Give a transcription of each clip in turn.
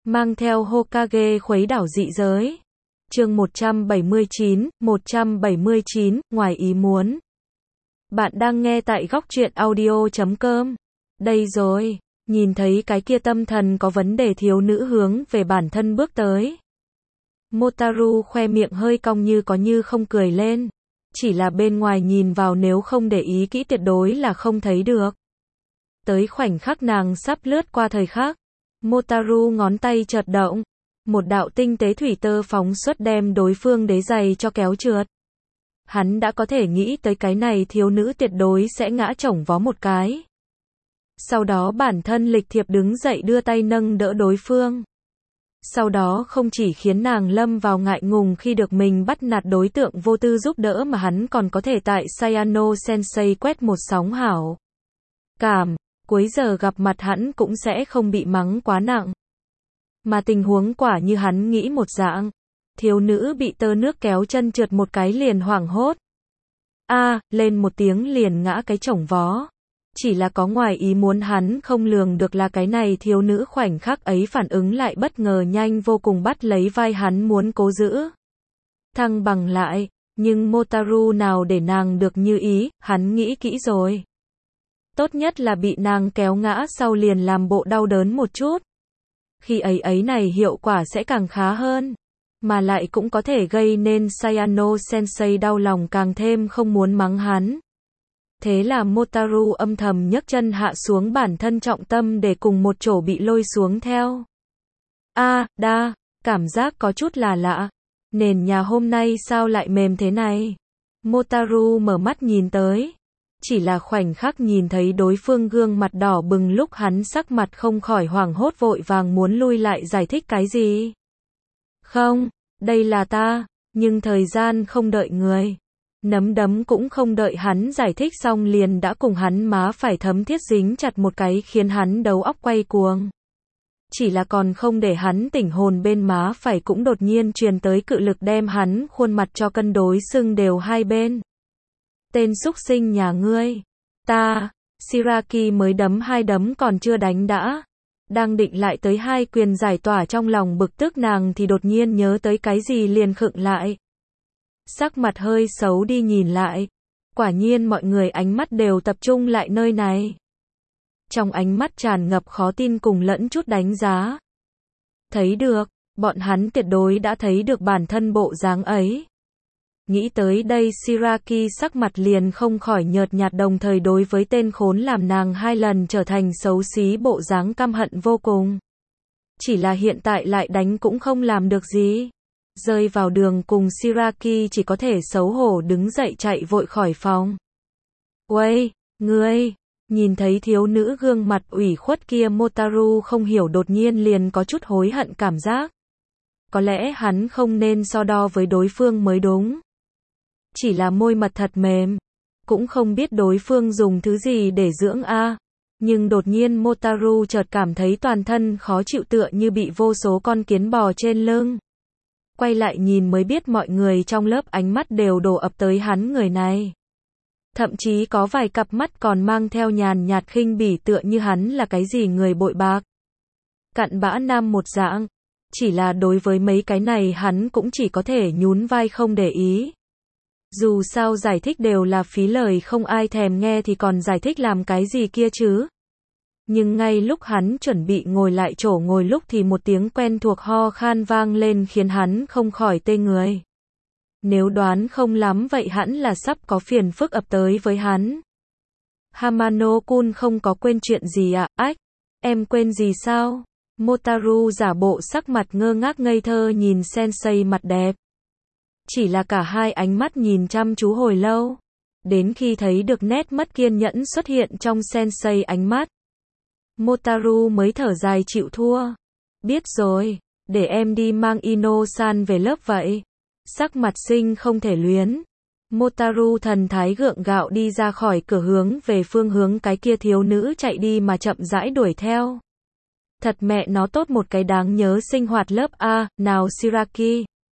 mang theo Hokage khuấy đảo dị giới. Chương 179, ngoài ý muốn. Bạn đang nghe tại góc truyện audio.com. Đây rồi, nhìn thấy cái kia tâm thần có vấn đề thiếu nữ hướng về bản thân bước tới. Motaru khoe miệng hơi cong như có như không cười lên. Chỉ là bên ngoài nhìn vào nếu không để ý kỹ tuyệt đối là không thấy được. Tới khoảnh khắc nàng sắp lướt qua thời khắc, Motaru ngón tay chợt động, một đạo tinh tế thủy tơ phóng xuất đem đối phương đế giày cho kéo trượt. Hắn đã có thể nghĩ tới cái này thiếu nữ tuyệt đối sẽ ngã chổng vó một cái. Sau đó bản thân lịch thiệp đứng dậy đưa tay nâng đỡ đối phương. Sau đó không chỉ khiến nàng lâm vào ngại ngùng khi được mình bắt nạt đối tượng vô tư giúp đỡ mà hắn còn có thể tại Sayano Sensei quét một sóng hảo cảm, cuối giờ gặp mặt hắn cũng sẽ không bị mắng quá nặng. Mà tình huống quả như hắn nghĩ một dạng, thiếu nữ bị tơ nước kéo chân trượt một cái liền hoảng hốt. Lên một tiếng liền ngã cái chổng vó. Chỉ là có ngoài ý muốn hắn không lường được là cái này thiếu nữ khoảnh khắc ấy phản ứng lại bất ngờ nhanh vô cùng bắt lấy vai hắn muốn cố giữ thăng bằng lại, nhưng Motaru nào để nàng được như ý, hắn nghĩ kỹ rồi. Tốt nhất là bị nàng kéo ngã sau liền làm bộ đau đớn một chút. Khi ấy này hiệu quả sẽ càng khá hơn, mà lại cũng có thể gây nên Sayano Sensei đau lòng càng thêm không muốn mắng hắn. Thế là Motaru âm thầm nhấc chân hạ xuống bản thân trọng tâm để cùng một chỗ bị lôi xuống theo. Cảm giác có chút là lạ. Nền nhà hôm nay sao lại mềm thế này? Motaru mở mắt nhìn tới. Chỉ là khoảnh khắc nhìn thấy đối phương gương mặt đỏ bừng lúc hắn sắc mặt không khỏi hoảng hốt vội vàng muốn lui lại giải thích cái gì. Không, đây là ta, nhưng thời gian không đợi người. Nắm đấm cũng không đợi hắn giải thích xong liền đã cùng hắn má phải thấm thiết dính chặt một cái khiến hắn đầu óc quay cuồng. Chỉ là còn không để hắn tỉnh hồn bên má phải cũng đột nhiên truyền tới cự lực đem hắn khuôn mặt cho cân đối sưng đều hai bên. Tên xúc sinh nhà ngươi. Shiraki mới đấm hai đấm còn chưa đánh đã. Đang định lại tới hai quyền giải tỏa trong lòng bực tức nàng thì đột nhiên nhớ tới cái gì liền khựng lại. Sắc mặt hơi xấu đi nhìn lại. Quả nhiên mọi người ánh mắt đều tập trung lại nơi này. Trong ánh mắt tràn ngập khó tin cùng lẫn chút đánh giá. Thấy được, bọn hắn tuyệt đối đã thấy được bản thân bộ dáng ấy. Nghĩ tới đây Shiraki sắc mặt liền không khỏi nhợt nhạt đồng thời đối với tên khốn làm nàng hai lần trở thành xấu xí bộ dáng căm hận vô cùng. Chỉ là hiện tại lại đánh cũng không làm được gì. Rơi vào đường cùng Shiraki chỉ có thể xấu hổ đứng dậy chạy vội khỏi phòng. Uầy, ngươi, nhìn thấy thiếu nữ gương mặt ủy khuất kia Motaru không hiểu đột nhiên liền có chút hối hận cảm giác. Có lẽ hắn không nên so đo với đối phương mới đúng. Chỉ là môi mật thật mềm. Cũng không biết đối phương dùng thứ gì để dưỡng Nhưng đột nhiên Motaru chợt cảm thấy toàn thân khó chịu tựa như bị vô số con kiến bò trên lưng. Quay lại nhìn mới biết mọi người trong lớp ánh mắt đều đổ ập tới hắn người này. Thậm chí có vài cặp mắt còn mang theo nhàn nhạt khinh bỉ tựa như hắn là cái gì người bội bạc. Cặn bã nam một dạng. Chỉ là đối với mấy cái này hắn cũng chỉ có thể nhún vai không để ý. Dù sao giải thích đều là phí lời không ai thèm nghe thì còn giải thích làm cái gì kia chứ. Nhưng ngay lúc hắn chuẩn bị ngồi lại chỗ ngồi lúc thì một tiếng quen thuộc ho khan vang lên khiến hắn không khỏi tê người. Nếu đoán không lắm vậy hẳn là sắp có phiền phức ập tới với hắn. Hamano-kun không có quên chuyện gì ạ? Em quên gì sao? Motaru giả bộ sắc mặt ngơ ngác ngây thơ nhìn sensei mặt đẹp. Chỉ là cả hai ánh mắt nhìn chăm chú hồi lâu. Đến khi thấy được nét mất kiên nhẫn xuất hiện trong sensei ánh mắt. Motaru mới thở dài chịu thua. Biết rồi, để em đi mang Ino-san về lớp vậy. Sắc mặt xinh không thể luyến. Motaru thần thái gượng gạo đi ra khỏi cửa hướng về phương hướng cái kia thiếu nữ chạy đi mà chậm rãi đuổi theo. Thật mẹ nó tốt một cái đáng nhớ sinh hoạt lớp nào Shiraki.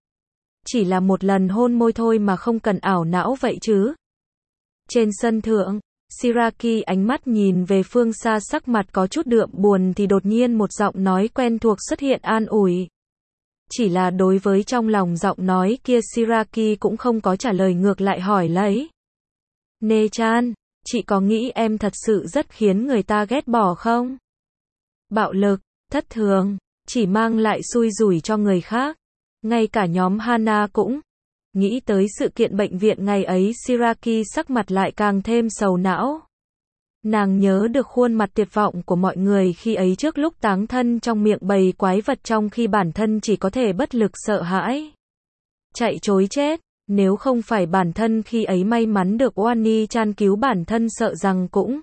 Chỉ là một lần hôn môi thôi mà không cần ảo não vậy chứ. Trên sân thượng, Shiraki ánh mắt nhìn về phương xa, sắc mặt có chút đượm buồn thì đột nhiên một giọng nói quen thuộc xuất hiện an ủi. Chỉ là đối với trong lòng giọng nói kia, Shiraki cũng không có trả lời, ngược lại hỏi lấy. Ne-chan, chị có nghĩ em thật sự rất khiến người ta ghét bỏ không? Bạo lực, thất thường, chỉ mang lại xui rủi cho người khác. Ngay cả nhóm Hana cũng. Nghĩ tới sự kiện bệnh viện ngày ấy, Shiraki sắc mặt lại càng thêm sầu não. Nàng nhớ được khuôn mặt tuyệt vọng của mọi người khi ấy trước lúc táng thân trong miệng bầy quái vật, trong khi bản thân chỉ có thể bất lực sợ hãi. Chạy trối chết, nếu không phải bản thân khi ấy may mắn được Wani-chan cứu bản thân, sợ rằng cũng.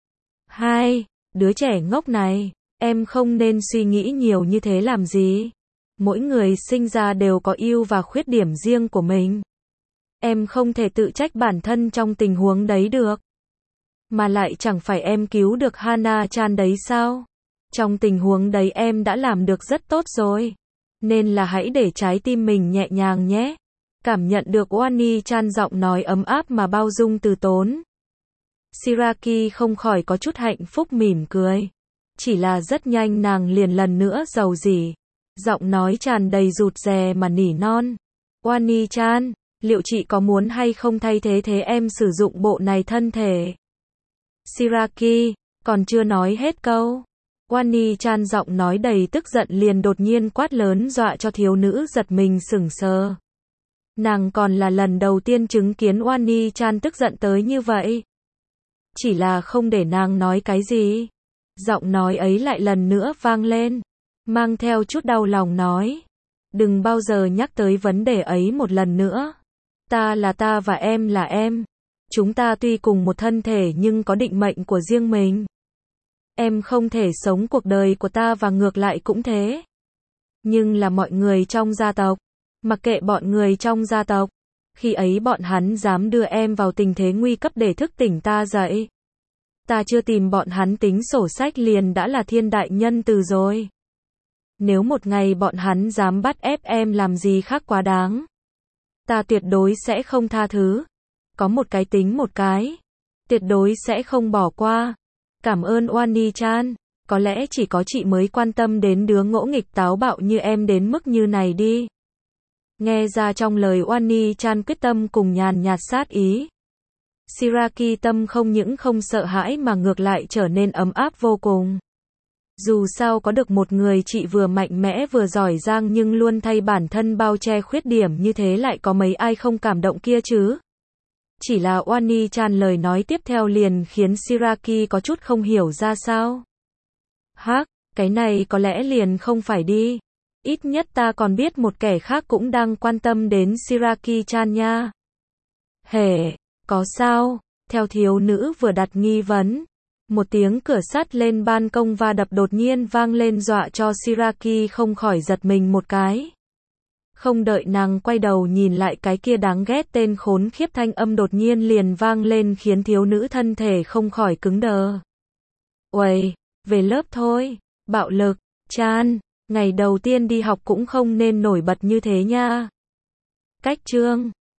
Đứa trẻ ngốc này, em không nên suy nghĩ nhiều như thế làm gì. Mỗi người sinh ra đều có ưu và khuyết điểm riêng của mình. Em không thể tự trách bản thân trong tình huống đấy được. Mà lại chẳng phải em cứu được Hana-chan đấy sao? Trong tình huống đấy em đã làm được rất tốt rồi. Nên là hãy để trái tim mình nhẹ nhàng nhé. Cảm nhận được Wani-chan giọng nói ấm áp mà bao dung từ tốn. Shiraki không khỏi có chút hạnh phúc mỉm cười. Chỉ là rất nhanh nàng liền lần nữa rầu rĩ. Giọng nói tràn đầy rụt rè mà nỉ non. Wani-chan, liệu chị có muốn hay không thay thế em sử dụng bộ này thân thể? Shiraki, còn chưa nói hết câu. Wani-chan giọng nói đầy tức giận liền đột nhiên quát lớn, dọa cho thiếu nữ giật mình sững sờ. Nàng còn là lần đầu tiên chứng kiến Wani-chan tức giận tới như vậy. Chỉ là không để nàng nói cái gì. Giọng nói ấy lại lần nữa vang lên. Mang theo chút đau lòng nói. Đừng bao giờ nhắc tới vấn đề ấy một lần nữa. Ta là ta và em là em. Chúng ta tuy cùng một thân thể nhưng có định mệnh của riêng mình. Em không thể sống cuộc đời của ta và ngược lại cũng thế. Nhưng là mọi người trong gia tộc. Mặc kệ bọn người trong gia tộc. Khi ấy bọn hắn dám đưa em vào tình thế nguy cấp để thức tỉnh ta dậy. Ta chưa tìm bọn hắn tính sổ sách liền đã là thiên đại nhân từ rồi. Nếu một ngày bọn hắn dám bắt ép em làm gì khác quá đáng, ta tuyệt đối sẽ không tha thứ. Có một cái tính một cái. Tuyệt đối sẽ không bỏ qua. Cảm ơn Wani-chan. Có lẽ chỉ có chị mới quan tâm đến đứa ngỗ nghịch táo bạo như em đến mức như này đi. Nghe ra trong lời Wani-chan quyết tâm cùng nhàn nhạt sát ý. Shiraki tâm không những không sợ hãi mà ngược lại trở nên ấm áp vô cùng. Dù sao có được một người chị vừa mạnh mẽ vừa giỏi giang nhưng luôn thay bản thân bao che khuyết điểm như thế, lại có mấy ai không cảm động kia chứ. Chỉ là Wani-chan lời nói tiếp theo liền khiến Shiraki có chút không hiểu ra sao. Cái này có lẽ liền không phải đi. Ít nhất ta còn biết một kẻ khác cũng đang quan tâm đến Shiraki-chan nha. Có sao? Theo thiếu nữ vừa đặt nghi vấn, một tiếng cửa sắt lên ban công va đập đột nhiên vang lên, dọa cho Shiraki không khỏi giật mình một cái. Không đợi nàng quay đầu nhìn lại cái kia đáng ghét tên khốn khiếp, thanh âm đột nhiên liền vang lên khiến thiếu nữ thân thể không khỏi cứng đờ. Uầy, về lớp thôi. Bạo lực, Chan, ngày đầu tiên đi học cũng không nên nổi bật như thế nha. Cách chương